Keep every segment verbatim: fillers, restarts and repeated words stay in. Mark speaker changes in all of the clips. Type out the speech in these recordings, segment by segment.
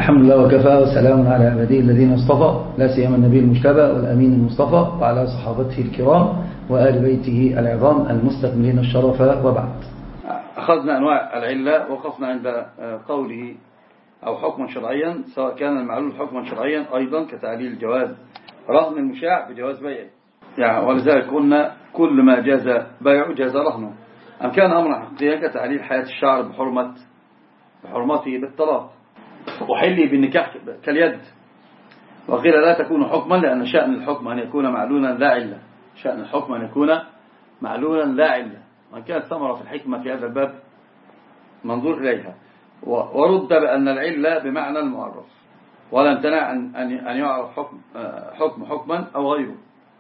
Speaker 1: الحمد لله وكفى وسلام على عباده الذين اصطفى لا سيما النبي المجتبى والأمين المصطفى وعلى صحابته الكرام وآل بيته العظام المستكملين الشرف وبعد. أخذنا أنواع العلة وقفنا عند قوله أو حكما شرعيا، سواء كان المعلول حكما شرعيا أيضا كتعليل الجواز رهن المشاع بجواز بيعه، يعني ولذلك قلنا كل ما جاز بيعه جاز رهنه، أم كان أمرا حقيقيا كتعليل حياة الشعر بحرمة بحرمته بالطلاق وحله بالنكاح كاليد. وقيل لا تكون حكما لأن شأن الحكم أن يكون معلولا لا علة، شأن الحكم أن يكون معلولا لا علة، وإن كانت ثمرة في الحكمة في هذا الباب منظور إليها. ورد بأن العلة بمعنى المعرف ولا امتنع أن يعرف حكم حكم حكما أو غيره.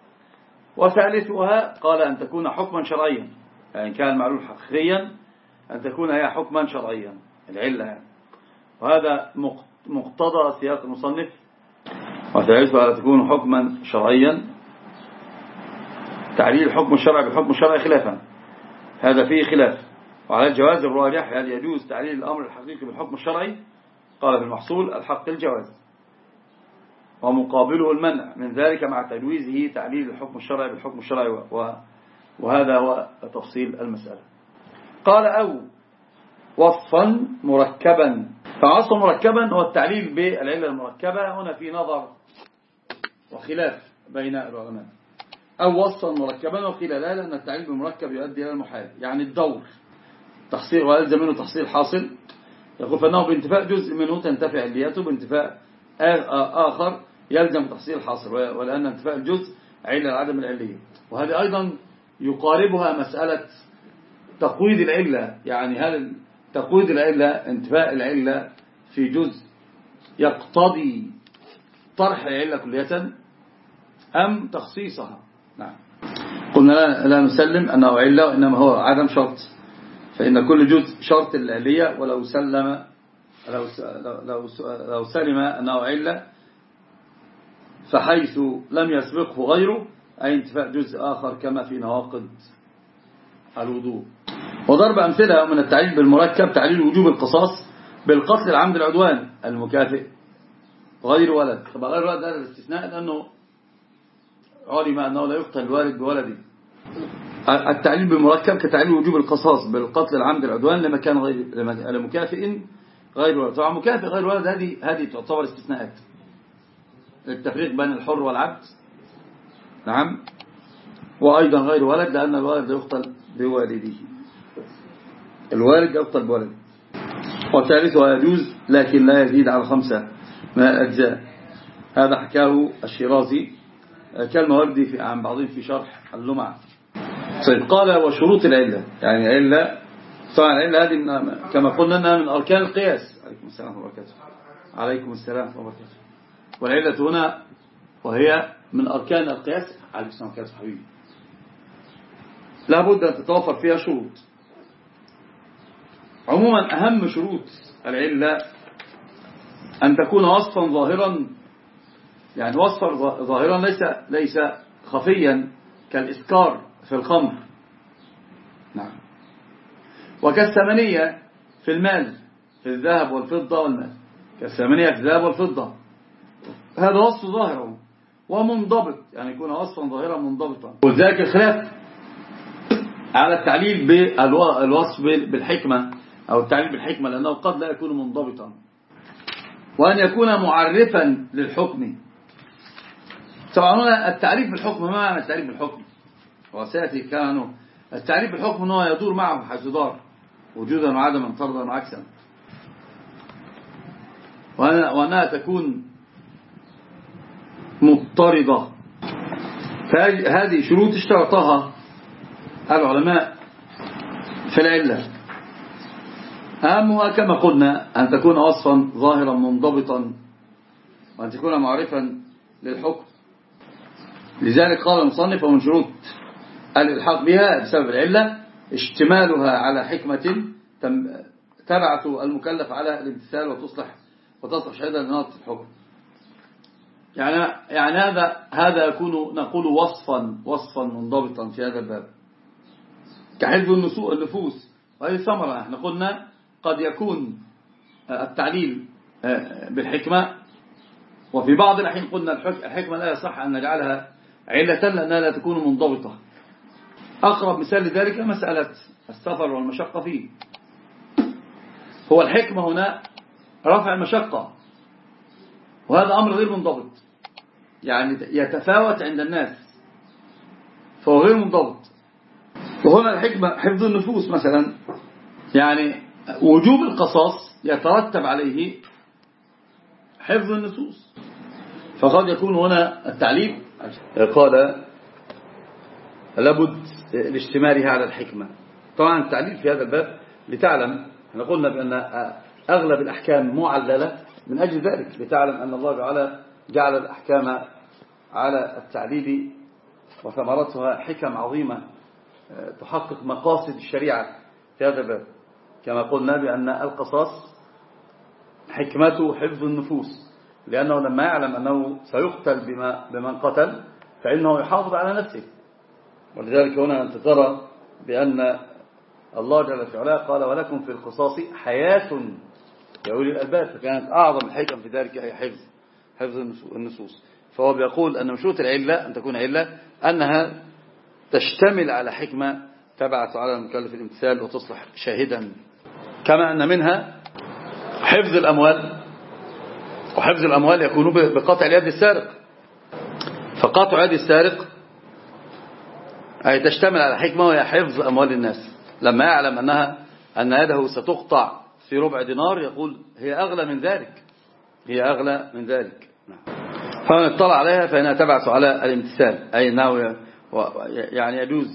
Speaker 1: وثالثها قال أن تكون حكما شرعيا، يعني كان المعلول حقيقيا أن تكون هي حكما شرعيا العلة يعني. وهذا مقتضى سياق المصنف. وثالثها أن تكون حكما شرعيا، تعليل الحكم الشرعي بالحكم الشرعي خلافا، هذا فيه خلاف. وعلى الجواز الراجح هل يجوز تعليل الأمر الحقيقي بالحكم الشرعي؟ قال في المحصول الحق الجواز، ومقابله المنع من ذلك مع تجويزه تعليل الحكم الشرعي بالحكم الشرعي، وهذا هو تفصيل المسألة. قال أو وصفا مركبا، فوصفا مركبا هو التعليل بالعلة المركبة. هنا في نظر وخلاف بين العلماء. أو وصفا مركبا وقيل لا، لأن التعليل بالمركب يؤدي إلى المحال، يعني الدور تحصيل ويلزم منه تحصيل حاصل، يقول فإنه بانتفاء جزء منه تنتفع عليته، بانتفاء آخر يلزم تحصيل حاصل، ولأن انتفاء الجزء علة عدم العلية. وهذه أيضا يقاربها مسألة تقويض العلة، يعني هل تقويض العلة انتفاء العلة في جزء يقتضي طرح العلة كلية أم تخصيصها؟ نعم، قلنا لا, لا نسلم أنه علة، وإنما هو عدم شرط، فإن كل جزء شرط العلية، ولو سلم لو لو لو سلم أنه علة فحيث لم يسبقه غيره أي انتفاء جزء آخر كما في نواقض الوضوء. وضرب أمثلة من التعليل بالمركب تعليل وجوب القصاص بالقتل العمد العدوان المكافئ غير ولد. طبعا غير ولد هذا الاستثناء لأنه علم أنه لا يقتل الوالد بولده. التعليل بالمركب كتعليل وجوب القصاص بالقتل العمد العدوان لمكان غير لمكافئ غير ولد. طبعا مكافئ غير ولد هذه هذه تعتبر استثناءات، التفريق بين الحر والعبد، نعم، وأيضا غير ولد لأن الوالد يقتل بوالده، الوالد يقتل بولده. وثالثها يجوز لكن لا يزيد على خمسة من الأجزاء، هذا حكاه الشيرازي كالموردي في عن بعضهم في شرح اللمعة. طيب قال وشروط العلة، يعني علة طبعا العلة هذه كما قلنا أنها من أركان القياس. عليكم السلام وبركاته. عليكم السلام وبركاته. والعلة هنا وهي من أركان القياس. عليكم السلام وبركاته حبيبي. لابد أن تتوفر فيها شروط. عموما أهم شروط العلة أن تكون وصفا ظاهرا، يعني وصفا ظاهرا ليس ليس خفيا كالإسكار في الخمر، نعم، وكالثمنية في المال في الذهب والفضة والمال، كالثمنية في الذهب والفضة، هذا وصف ظاهر ومنضبط، يعني يكون وصفا ظاهرا منضبطا. وذلك الخلاف على التعليل بالوصف بالحكمة أو التعليل بالحكمة، لأنه قد لا يكون منضبطا، وأن يكون معرفا للحكم. طبعا التعريف بالحكم ما معنى التعريف بالحكم؟ وسيأتي كانوا التعريف بالحكم أنه يدور معه حيث دار وجودا وعدما طردا وعكسا، وأنها تكون مضطردة. فهذه شروط اشترطها العلماء في العلة. أهمها كما قلنا أن تكون وصفا ظاهرا منضبطا، وأن تكون معرفا للحكم. لذلك قال المصنف ومن شروط الإلحاق بها بسبب العلة اشتمالها على حكمة تبعث المكلف على الامتثال وتصلح وتصلح شهادة لنقض الحكم. يعني يعني هذا هذا يكون نقول وصفا وصفا منضبطا في هذا الباب كحفظ النفوس. وهذه ثمرة احنا قلنا قد يكون التعليل بالحكمة. وفي بعض الأحيان قلنا الحكمة لا يصح أن نجعلها علة لأنها لا تكون منضبطة. أقرب مثال لذلك مسألة السفر والمشقة فيه. هو الحكمة هنا رفع المشقة، وهذا أمر غير منضبط، يعني يتفاوت عند الناس فهو غير منضبط. وهنا الحكمة حفظ النفوس مثلا، يعني وجوب القصاص يترتب عليه حفظ النفوس، فقد يكون هنا التعليم قال لابد لاشتمالها على الحكمة. طبعا التعليل في هذا الباب لتعلم، احنا قلنا بأن أغلب الأحكام معللة من أجل ذلك، لتعلم أن الله تعالى جعل الأحكام على التعليل وثمرتها حكم عظيمة تحقق مقاصد الشريعة في هذا الباب. كما قلنا بأن القصاص حكمته حفظ النفوس، لأنه لما يعلم أنه سيقتل بما بمن قتل فإنه يحافظ على نفسه. ولذلك هنا أنت ترى بأن الله جل في علاه قال ولكم في القصاص حياة يا أولي الألباب، فكانت أعظم الحكم في ذلك هي حفظ حفظ النصوص. فهو بيقول أن مشروط العلة أن تكون علة أنها تشتمل على حكمة تبعث على المكلف الامتثال وتصلح شاهدا. كما أن منها حفظ الأموال، وحفظ الأموال يكون بقطع اليد السارق، فقطع يد السارق أي تشتمل على حكمة وهي حفظ أموال الناس. لما يعلم أنها أن يده ستقطع في ربع دينار يقول هي أغلى من ذلك، هي أغلى من ذلك. فمن اطلع عليها فإنها تبعث على الامتثال، أي أنه يعني يجوز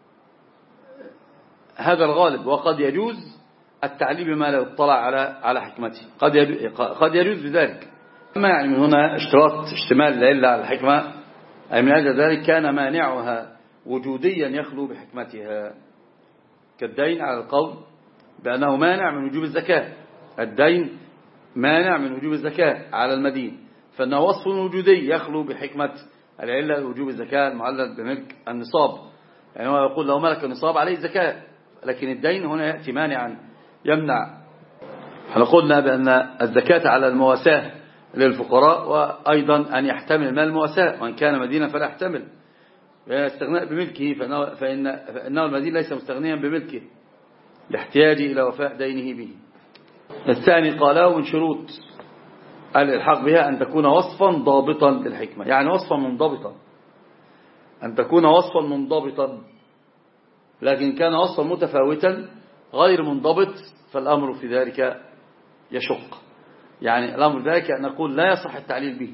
Speaker 1: هذا الغالب، وقد يجوز التعليل بما لا يطلع على على حكمته، قد قد يجوز بذلك. أما يعني من هنا اشتراط اشتمال العلة على الحكمة، أي من أجل ذلك كان مانعها وجوديا يخلو بحكمتها، كالدين على القول بأنه مانع من وجوب الزكاة. الدين مانع من وجوب الزكاة على المدين، فإنه وصف وجودي يخلو بحكمة العلة وجوب الزكاة المعلل بملك النصاب. يعني هو يقول لو ملك النصاب عليه زكاة، لكن الدين هنا يأتي مانعا يمنع. احنا قلنا بأن الزكاة على المواساة للفقراء، وأيضا أن يحتمل مال المواساة، وإن كان مدينة فلا يحتمل استغناء بملكه، فإنه, فإن فإنه المدين ليس مستغنيا بملكه لاحتياجه إلى وفاء دينه به. الثاني قاله من شروط الإلحاق بها أن تكون وصفا ضابطا للحكمة، يعني وصفا منضبطا، أن تكون وصفا منضبطا. لكن كان وصفا متفاوتا غير منضبط فالأمر في ذلك يشق. يعني الأمر في ذلك أن نقول لا يصح التعليل به،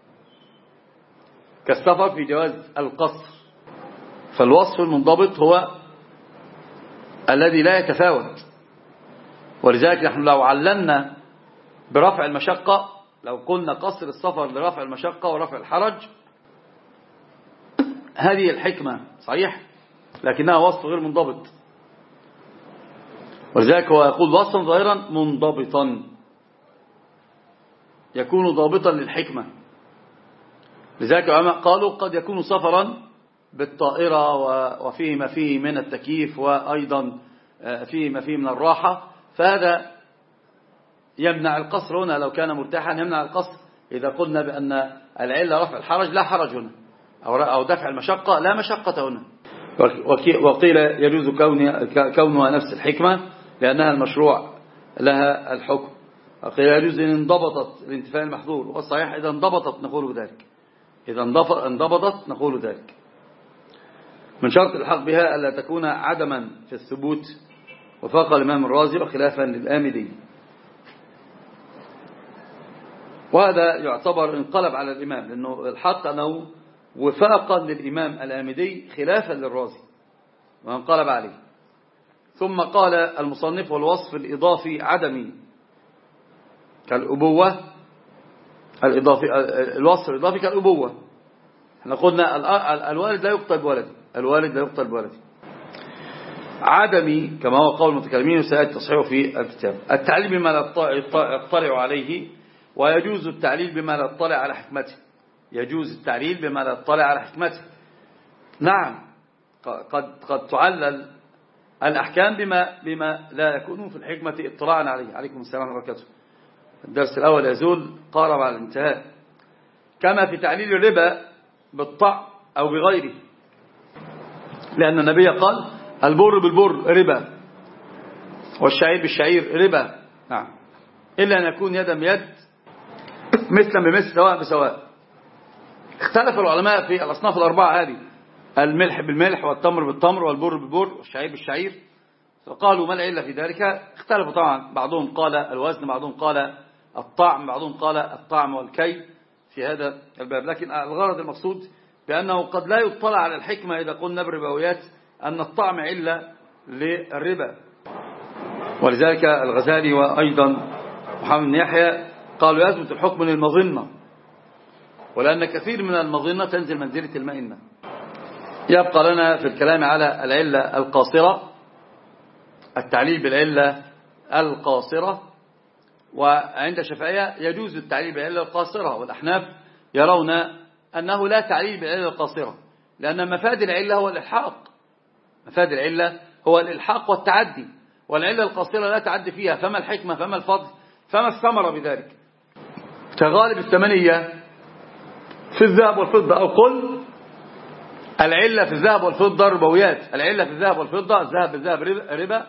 Speaker 1: كالسفر في جواز القصر. فالوصف المنضبط هو الذي لا يتفاوت. ولذلك نحن لو عللنا برفع المشقة، لو قلنا قصر السفر لرفع المشقة ورفع الحرج، هذه الحكمة صحيح، لكنها وصف غير منضبط. ولذلك هو يقول وصفا ظاهرا منضبطا يكون ضابطا للحكمة. لذلك العلماء قالوا قد يكون سفرا بالطائرة وفيه ما فيه من التكييف، وأيضا فيه ما فيه من الراحة، فهذا يمنع القصر هنا. لو كان مرتاحا يمنع القصر. إذا قلنا بأن العلة رفع الحرج لا حرج هنا، أو دفع المشقة لا مشقة هنا. وقيل يجوز كونها نفس الحكمة لأنها المشروع لها الحكم. وقيل يجوز إن انضبطت الانتفاء المحظور، والصحيح إذا انضبطت نقول ذلك، إذا انضبطت نقول ذلك. من شرط الحق بها ألا تكون عدما في الثبوت، وفاق الإمام الرازي وخلافا للآمدي. وهذا يعتبر انقلب على الإمام، لأنه الحق أنه وفاقا للإمام الآمدي خلافا للرازي، وانقلب عليه. ثم قال المصنف والوصف الإضافي عدمي كالأبوة، الإضافي الوصف الإضافي كالأبوة. احنا قلنا الوالد لا يقتل بولده، الوالد لا يقتل بولده. عدمي كما هو قول المتكلمين وسيأتي تصحيحه في الكتاب. التعليل بما لا يطلع عليه، ويجوز التعليل بما لا يطلع على حكمته. يجوز التعليل بما لا يطلع على حكمته. نعم، قد قد تعلل الأحكام بما بما لا يكون في الحكمة اطلاعا عليه. عليكم السلام ورحمة الله وبركاته. الدرس الأول يزول قارب على الانتهاء. كما في تعليل الربا بالطعم أو بغيره، لأن النبي قال البر بالبر ربا والشعير بالشعير ربا، نعم، إلا أن يكون يدا بيد مثلا بمثل سواء بسواء. اختلف العلماء في الأصناف الأربعة هذه، الملح بالملح والتمر بالتمر والبر بالبر والشعير بالشعير، فقالوا ما العلة في ذلك؟ اختلفوا طبعا، بعضهم قال الوزن، بعضهم قال الطعم، بعضهم قال الطعم والكي في هذا الباب. لكن الغرض المقصود بأنه قد لا يطلع على الحكمة إذا قلنا بالربويات أن الطعم علة للربا. ولذلك الغزالي وأيضا محمد بن يحيى قالوا يثبت الحكم للمظنة، ولأن كثير من المظنة تنزل منزلة المئنة. يبقى لنا في الكلام على العلة القاصرة، التعليل بالعلة القاصرة. وعند الشافعية يجوز التعليل بالعلة القاصرة، والأحناف يرون أنه لا تعليل بالعلة القاصرة، لأن مفاد العلة هو الإلحاق، مفاد العلة هو الإلحاق والتعدي، والعلة القاصرة لا تعدي فيها، فما الحكمة فما الفضل فما الثمرة بذلك. كغالب الثمنية في الذهب والفضة، أو قل العلة في الذهب والفضة ربويات، العلة في الذهب والفضة الذهب بالذهب ربا،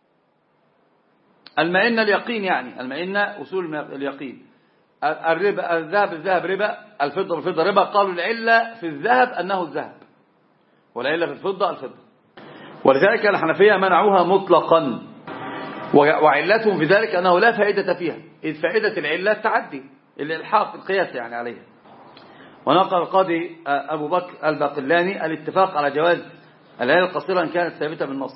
Speaker 1: المئنة اليقين، يعني المئنة أصول اليقين، الربا الذهب بالذهب ربا، الفضة بالفضة ربا. قالوا العلة في الذهب أنه الذهب، والعلة في الفضة الفضة، ولذلك الحنفية منعوها مطلقا، وعلتهم في ذلك أنه لا فائدة فيها، إذ فائدة العلة التعدي، الإلحاق القياس يعني عليها. ونقل القاضي أبو بكر الباقلاني الاتفاق على جواز العلة القصيرة إن كانت ثابتة بالنص،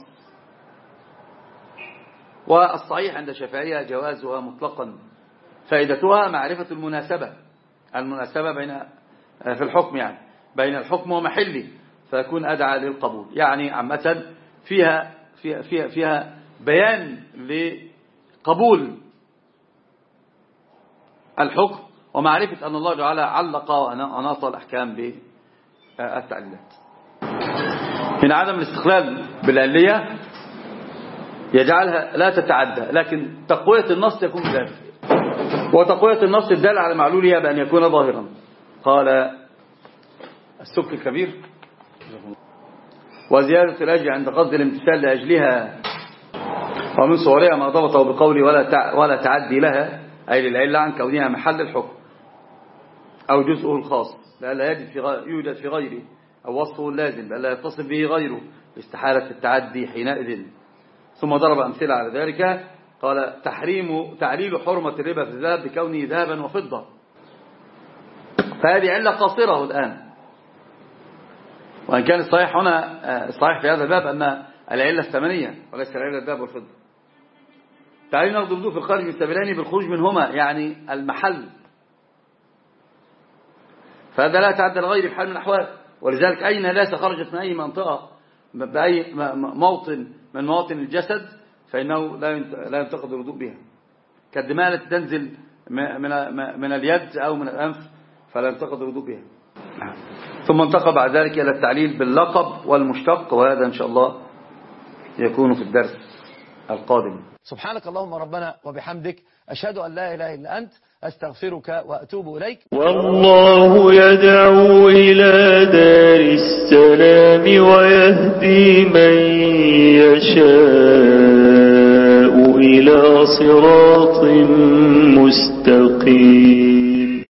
Speaker 1: والصحيح عند الشافعية جوازها مطلقا، فائدتها معرفة المناسبة، المناسبة بين في الحكم، يعني بين الحكم ومحله، فيكون أدعى للقبول. يعني عامة فيها فيها فيها, فيها بيان لقبول الحكم، ومعرفة أن الله تعالى علق وناط الأحكام بالتعليلات. من عدم الاستقلال بالعلية يجعلها لا تتعدى، لكن تقوية النص يكون بذلك، وتقوية النص الدال على معلولها بأن يكون ظاهرا. قال السبك الكبير: وزيادة الأجر عند قصد الامتثال لأجلها، ومن صورها ما ضبطه بقول ولا ولا تعدي لها، أي للعلة عن كونها محل الحكم أو جزءه الخاص، لألا يجد في يوجد في غيره، أو وصفه اللازم لألا يتصل به غيره لاستحالة التعدي حينئذ. ثم ضرب أمثلة على ذلك، قال تحريم تعليل حرمة الربا في الذهب بكونه ذهبا وفضة، فهذه علة قاصرة الآن، وإن كان الصحيح هنا الصحيح في هذا الباب أن العلة الثمنية وليس العلة الذهب والفضة. تعليل نقض الوضوء في الخارج من سبيلين بالخروج منهما، يعني المحل، فهذا لا يتعدى لغيره في حال من الأحوال. ولذلك أي نجاسة خرجت من أي منطقة بأي موطن من مواطن الجسد فإنه لا ينتقض الوضوء بها، كالدماء التي تنزل من اليد أو من الأنف فلا ينتقض الوضوء بها. ثم انتقل بعد ذلك إلى التعليل باللقب والمشتق، وهذا إن شاء الله يكون في الدرس القادم.
Speaker 2: سبحانك اللهم ربنا وبحمدك، أشهد أن لا إله إلا أنت، أستغفرك وأتوب إليك.
Speaker 3: والله يدعو إلى دار السلام ويهدي من يشاء إلى صراط مستقيم.